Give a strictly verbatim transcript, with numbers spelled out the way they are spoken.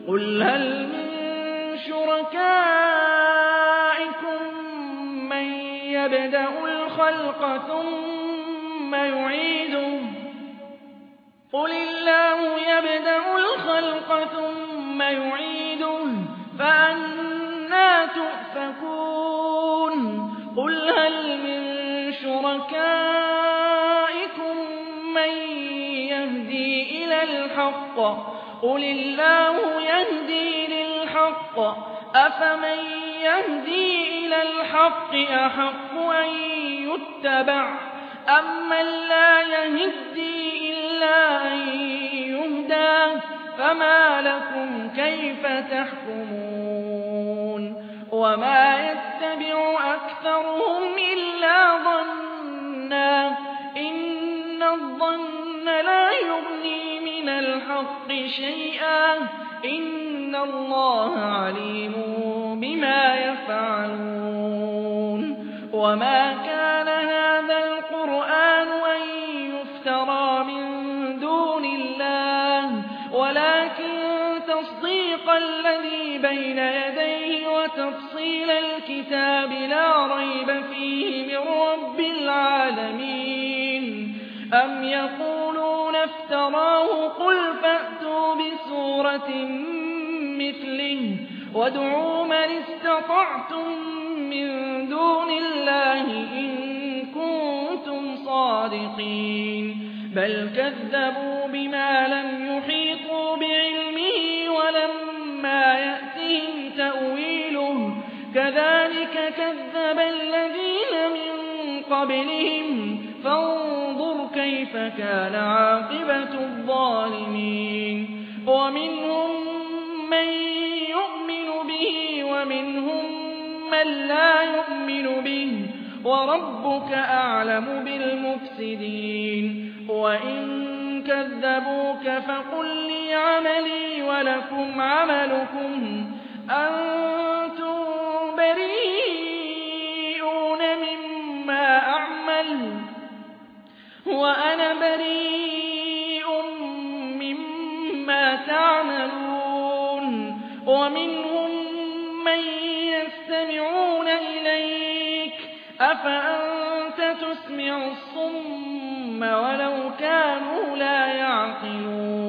قل هل من شركائكم من يبدأ الخلق ثم يعيده قل الله يبدأ الخلق ثم يعيده فأنى تؤفكون قل هل من شركائكم من يهدي إلى الحق قل الله يهدي للحق أفمن يهدي إلى الحق أحق أن يتبع أمن لا يهدي إلا أن يهدى فما لكم كيف تحكمون وما يتبع أكثرهم إلا ظنا إن الظن لا يغني من الحق شيئا إن الله عليم بما يفعلون وما كان هذا القرآن أن يفترى من دون الله ولكن تصديق الذي بين يديه وتفصيل الكتاب لا ريب فيه من رب العالمين أم يقولون افتراه قل فأتوا بسورة مثله وادعوا من استطعتم من دون الله إن كنتم صادقين بل كذبوا بما لم يحيطوا بعلمه ولما يأتهم تأويله كذلك كذب الذين من قبلهم فانظر كيف كان عاقبة الظالمين ومنهم من يؤمن به ومنهم من لا يؤمن به وربك أعلم بالمفسدين وإن كذبوك فقل لي عملي ولكم عملكم أنتم بريئون مما أعمل وأنا بريء مما تعملون ومنهم من يستمعون إليك أفأنت تسمع الصم ولو كانوا لا يعقلون